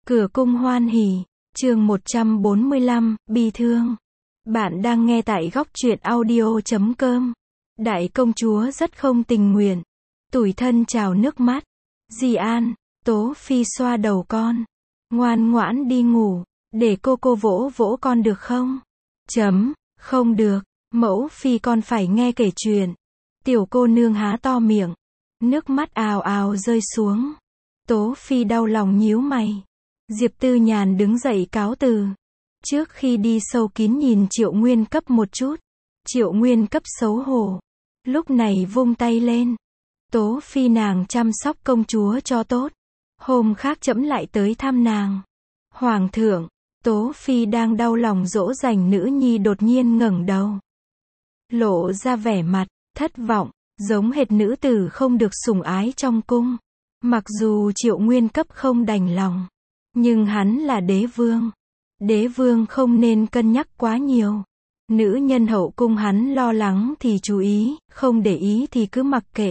Cửa cung hoan hỉ, chương 145, bi thương. Bạn đang nghe tại góc truyện audio.com. Đại công chúa rất không tình nguyện. Tủi thân trào nước mắt. Dì An, Tố Phi xoa đầu con. Ngoan ngoãn đi ngủ, để cô vỗ vỗ con được không? Không được, mẫu phi con phải nghe kể chuyện. Tiểu cô nương há to miệng. Nước mắt ào ào rơi xuống. Tố Phi đau lòng nhíu mày. Diệp Tư Nhàn đứng dậy cáo từ. Trước khi đi sâu kín nhìn Triệu Nguyên Cấp một chút. Triệu Nguyên Cấp xấu hổ. Lúc này vung tay lên. Tố Phi nàng chăm sóc công chúa cho tốt. Hôm khác trẫm lại tới thăm nàng. Hoàng thượng, Tố Phi đang đau lòng dỗ dành nữ nhi đột nhiên ngẩng đầu. Lộ ra vẻ mặt thất vọng, giống hệt nữ tử không được sủng ái trong cung. Mặc dù Triệu Nguyên Cấp không đành lòng, nhưng hắn là đế vương. Đế vương không nên cân nhắc quá nhiều. Nữ nhân hậu cung hắn lo lắng thì chú ý, không để ý thì cứ mặc kệ.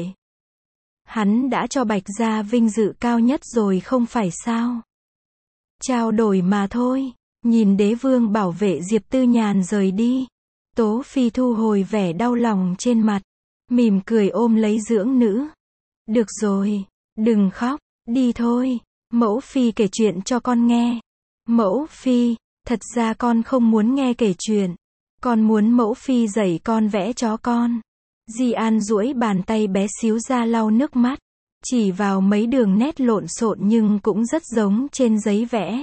Hắn đã cho Bạch gia vinh dự cao nhất rồi không phải sao? Trao đổi mà thôi. Nhìn đế vương bảo vệ Diệp Tư Nhàn rời đi. Tố Phi thu hồi vẻ đau lòng trên mặt. Mỉm cười ôm lấy dưỡng nữ. Được rồi, đừng khóc, đi thôi. Mẫu Phi kể chuyện cho con nghe. Mẫu Phi, thật ra con không muốn nghe kể chuyện. Con muốn mẫu Phi dạy con vẽ chó con. Di An duỗi bàn tay bé xíu ra lau nước mắt. Chỉ vào mấy đường nét lộn xộn nhưng cũng rất giống trên giấy vẽ.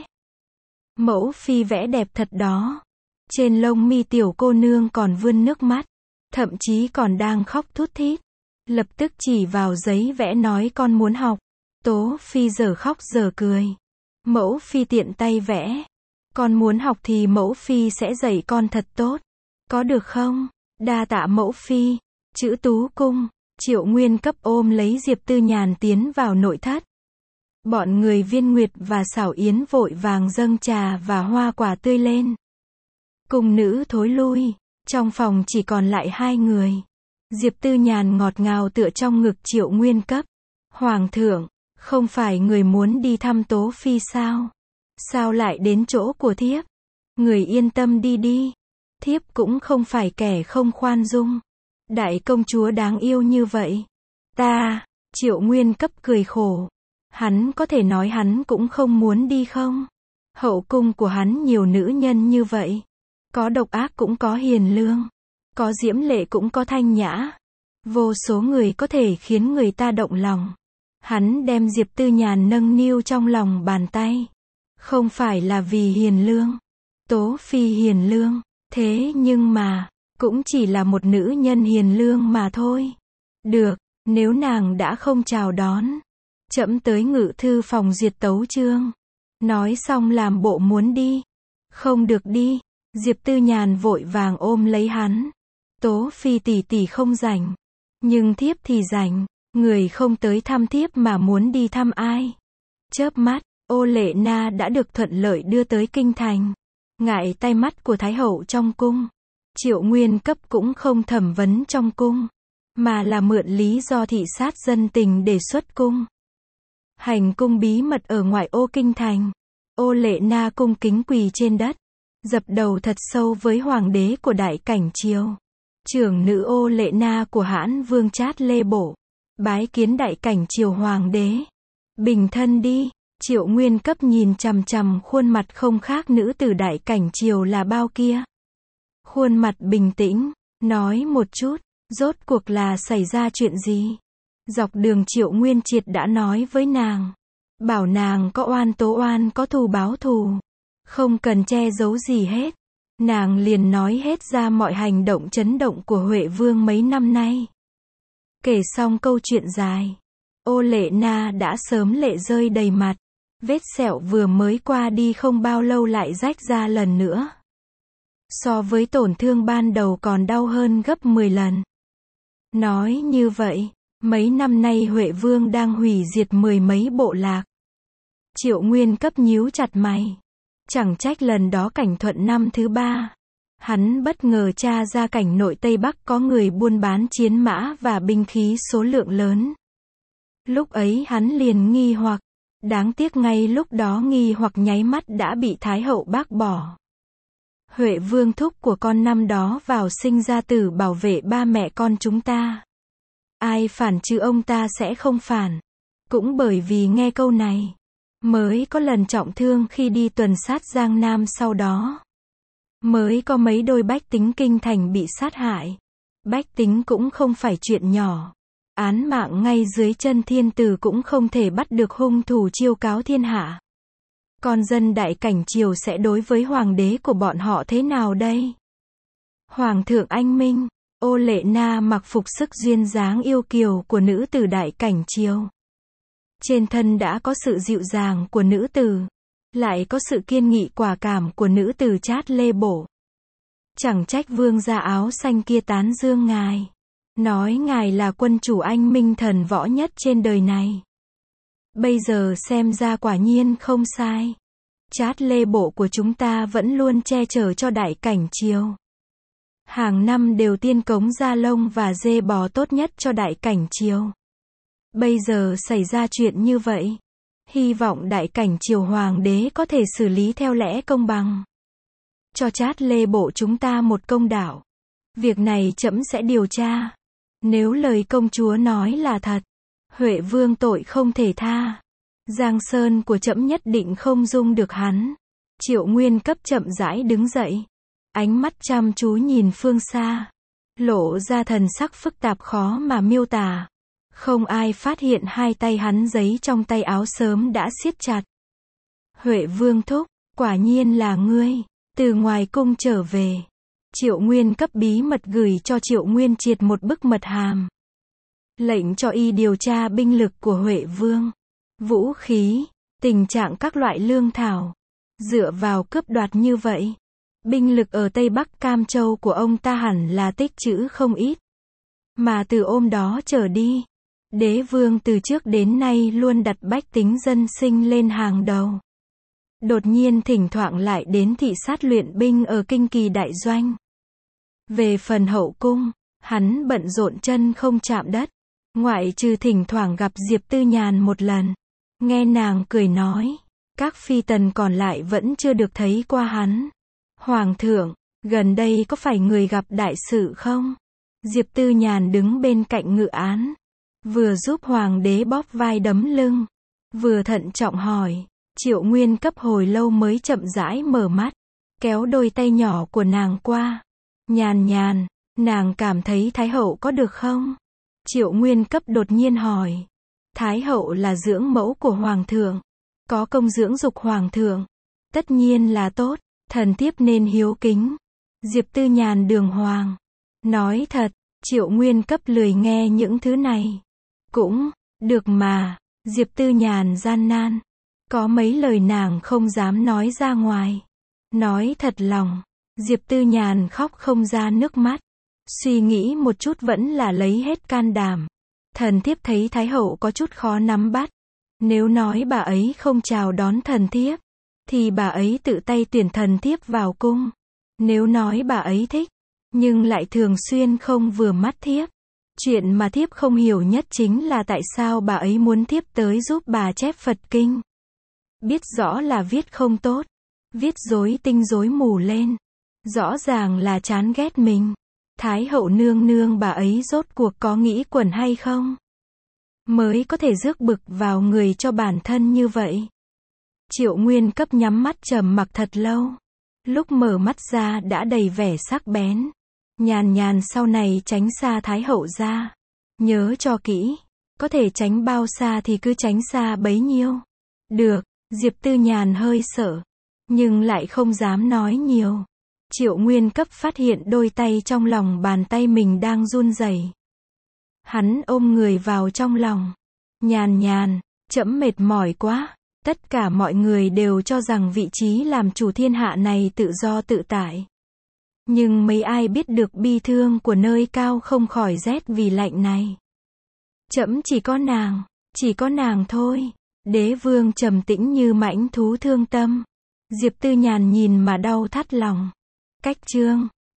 Mẫu Phi vẽ đẹp thật đó. Trên lông mi tiểu cô nương còn vươn nước mắt. Thậm chí còn đang khóc thút thít. Lập tức chỉ vào giấy vẽ nói con muốn học. Tố Phi giờ khóc giờ cười. Mẫu Phi tiện tay vẽ. Con muốn học thì mẫu Phi sẽ dạy con thật tốt. Có được không? Đa tạ mẫu Phi. Chữ Tú cung. Triệu Nguyên Cấp ôm lấy Diệp Tư Nhàn tiến vào nội thất. Bọn người Viên Nguyệt và Xảo Yến vội vàng dâng trà và hoa quả tươi lên. Cung nữ thối lui. Trong phòng chỉ còn lại hai người. Diệp Tư Nhàn ngọt ngào tựa trong ngực Triệu Nguyên Cấp. Hoàng thượng, không phải người muốn đi thăm Tố Phi sao? Sao lại đến chỗ của thiếp? Người yên tâm đi đi. Thiếp cũng không phải kẻ không khoan dung. Đại công chúa đáng yêu như vậy. Triệu Nguyên Cấp cười khổ. Hắn có thể nói hắn cũng không muốn đi không? Hậu cung của hắn nhiều nữ nhân như vậy. Có độc ác cũng có hiền lương. Có diễm lệ cũng có thanh nhã. Vô số người có thể khiến người ta động lòng. Hắn đem Diệp Tư Nhàn nâng niu trong lòng bàn tay. Không phải là vì hiền lương. Tố Phi hiền lương. Thế nhưng mà, cũng chỉ là một nữ nhân hiền lương mà thôi. Được, nếu nàng đã không chào đón. Trẫm tới ngự thư phòng duyệt tấu chương. Nói xong làm bộ muốn đi. Không được đi. Diệp Tư Nhàn vội vàng ôm lấy hắn. Tố Phi tỷ tỷ không rảnh. Nhưng thiếp thì rảnh. Người không tới thăm thiếp mà muốn đi thăm ai? Chớp mắt, Ô Lệ Na đã được thuận lợi đưa tới kinh thành. Ngại tai mắt của Thái hậu trong cung. Triệu Nguyên Cấp cũng không thẩm vấn trong cung. Mà là mượn lý do thị sát dân tình để xuất cung. Hành cung bí mật ở ngoại ô kinh thành. Ô Lệ Na cung kính quỳ trên đất. Dập đầu thật sâu với hoàng đế của Đại Cảnh Triều. Trưởng nữ Ô Lệ Na của Hãn Vương Trát Lê Bổ. Bái kiến Đại Cảnh Triều hoàng đế. Bình thân đi. Triệu Nguyên Cấp nhìn chằm chằm khuôn mặt không khác nữ tử Đại Cảnh Triều là bao kia. Khuôn mặt bình tĩnh, nói một chút, rốt cuộc là xảy ra chuyện gì? Dọc đường Triệu Nguyên Triệt đã nói với nàng. Bảo nàng có oan tố oan, có thù báo thù. Không cần che giấu gì hết. Nàng liền nói hết ra mọi hành động chấn động của Huệ Vương mấy năm nay. Kể xong câu chuyện dài. Ô Lệ Na đã sớm lệ rơi đầy mặt. Vết sẹo vừa mới qua đi không bao lâu lại rách ra lần nữa. So với tổn thương ban đầu còn đau hơn gấp 10 lần. Nói như vậy, mấy năm nay Huệ Vương đang hủy diệt mười mấy bộ lạc. Triệu Nguyên Cấp nhíu chặt mày. Chẳng trách lần đó Cảnh Thuận năm thứ 3. Hắn bất ngờ tra ra cảnh nội Tây Bắc có người buôn bán chiến mã và binh khí số lượng lớn. Lúc ấy hắn liền nghi hoặc. Đáng tiếc ngay lúc đó nghi hoặc nháy mắt đã bị Thái hậu bác bỏ. Huệ Vương thúc của con năm đó vào sinh ra tử bảo vệ ba mẹ con chúng ta. Ai phản chứ ông ta sẽ không phản. Cũng bởi vì nghe câu này, mới có lần trọng thương khi đi tuần sát Giang Nam sau đó. Mới có mấy đôi bách tính kinh thành bị sát hại. Bách tính cũng không phải chuyện nhỏ. Án mạng ngay dưới chân thiên tử cũng không thể bắt được hung thủ chiêu cáo thiên hạ. Con dân đại cảnh triều sẽ đối với hoàng đế của bọn họ thế nào đây? Hoàng thượng anh minh, Ô Lệ Na mặc phục sức duyên dáng yêu kiều của nữ tử đại cảnh triều. Trên thân đã có sự dịu dàng của nữ tử, lại có sự kiên nghị quả cảm của nữ tử Chát Lê Bổ. Chẳng trách vương gia áo xanh kia tán dương ngài, nói ngài là quân chủ anh minh thần võ nhất trên đời này. Bây giờ xem ra quả nhiên không sai. Chát Lê Bộ của chúng ta vẫn luôn che chở cho đại cảnh triều. Hàng năm đều tiên cống da lông và dê bò tốt nhất cho đại cảnh triều. Bây giờ xảy ra chuyện như vậy, hy vọng đại cảnh triều hoàng đế có thể xử lý theo lẽ công bằng. Cho Chát Lê Bộ chúng ta một công đạo. Việc này trẫm sẽ điều tra. Nếu lời công chúa nói là thật, Huệ Vương tội không thể tha. Giang sơn của trẫm nhất định không dung được hắn. Triệu Nguyên Cấp chậm rãi đứng dậy, ánh mắt chăm chú nhìn phương xa, lộ ra thần sắc phức tạp khó mà miêu tả. Không ai phát hiện hai tay hắn giấy trong tay áo sớm đã siết chặt. Huệ Vương thúc, quả nhiên là ngươi, từ ngoài cung trở về. Triệu Nguyên Cấp bí mật gửi cho Triệu Nguyên Triệt một bức mật hàm. Lệnh cho y điều tra binh lực của Huệ Vương, vũ khí, tình trạng các loại lương thảo. Dựa vào cướp đoạt như vậy, binh lực ở Tây Bắc Cam Châu của ông ta hẳn là tích trữ không ít. Mà từ hôm đó trở đi, đế vương từ trước đến nay luôn đặt bách tính dân sinh lên hàng đầu. Đột nhiên thỉnh thoảng lại đến thị sát luyện binh ở Kinh Kỳ đại doanh. Về phần hậu cung, hắn bận rộn chân không chạm đất, ngoại trừ thỉnh thoảng gặp Diệp Tư Nhàn một lần, nghe nàng cười nói, các phi tần còn lại vẫn chưa được thấy qua hắn. Hoàng thượng, gần đây có phải người gặp đại sự không? Diệp Tư Nhàn đứng bên cạnh ngự án, vừa giúp hoàng đế bóp vai đấm lưng, vừa thận trọng hỏi. Triệu Nguyên Cấp hồi lâu mới chậm rãi mở mắt, kéo đôi tay nhỏ của nàng qua. Nhàn nhàn, nàng cảm thấy Thái hậu có được không? Triệu Nguyên Cấp đột nhiên hỏi. Thái hậu là dưỡng mẫu của hoàng thượng, có công dưỡng dục hoàng thượng, tất nhiên là tốt, thần thiếp nên hiếu kính. Diệp Tư Nhàn đường hoàng, nói thật. Triệu Nguyên Cấp lười nghe những thứ này. Cũng được mà. Diệp Tư Nhàn gian nan, có mấy lời nàng không dám nói ra ngoài. Nói thật lòng, Diệp Tư Nhàn khóc không ra nước mắt. Suy nghĩ một chút vẫn là lấy hết can đảm. Thần thiếp thấy Thái hậu có chút khó nắm bắt. Nếu nói bà ấy không chào đón thần thiếp, thì bà ấy tự tay tuyển thần thiếp vào cung. Nếu nói bà ấy thích, nhưng lại thường xuyên không vừa mắt thiếp. Chuyện mà thiếp không hiểu nhất chính là tại sao bà ấy muốn thiếp tới giúp bà chép Phật kinh. Biết rõ là viết không tốt, viết rối tinh rối mù lên. Rõ ràng là chán ghét mình. Thái hậu nương nương bà ấy rốt cuộc có nghĩ quẩn hay không? Mới có thể rước bực vào người cho bản thân như vậy. Triệu Nguyên Cấp nhắm mắt trầm mặc thật lâu. Lúc mở mắt ra đã đầy vẻ sắc bén. Nhàn nhàn sau này tránh xa Thái hậu ra. Nhớ cho kỹ. Có thể tránh bao xa thì cứ tránh xa bấy nhiêu. Được. Diệp Tư Nhàn hơi sợ, nhưng lại không dám nói nhiều. Triệu Nguyên Cấp phát hiện đôi tay trong lòng bàn tay mình đang run rẩy. Hắn ôm người vào trong lòng. Nhàn nhàn, trẫm mệt mỏi quá. Tất cả mọi người đều cho rằng vị trí làm chủ thiên hạ này tự do tự tại. Nhưng mấy ai biết được bi thương của nơi cao không khỏi rét vì lạnh này. Trẫm chỉ có nàng thôi. Đế vương trầm tĩnh như mãnh thú thương tâm. Diệp Tư Nhàn nhìn mà đau thắt lòng. Cách chương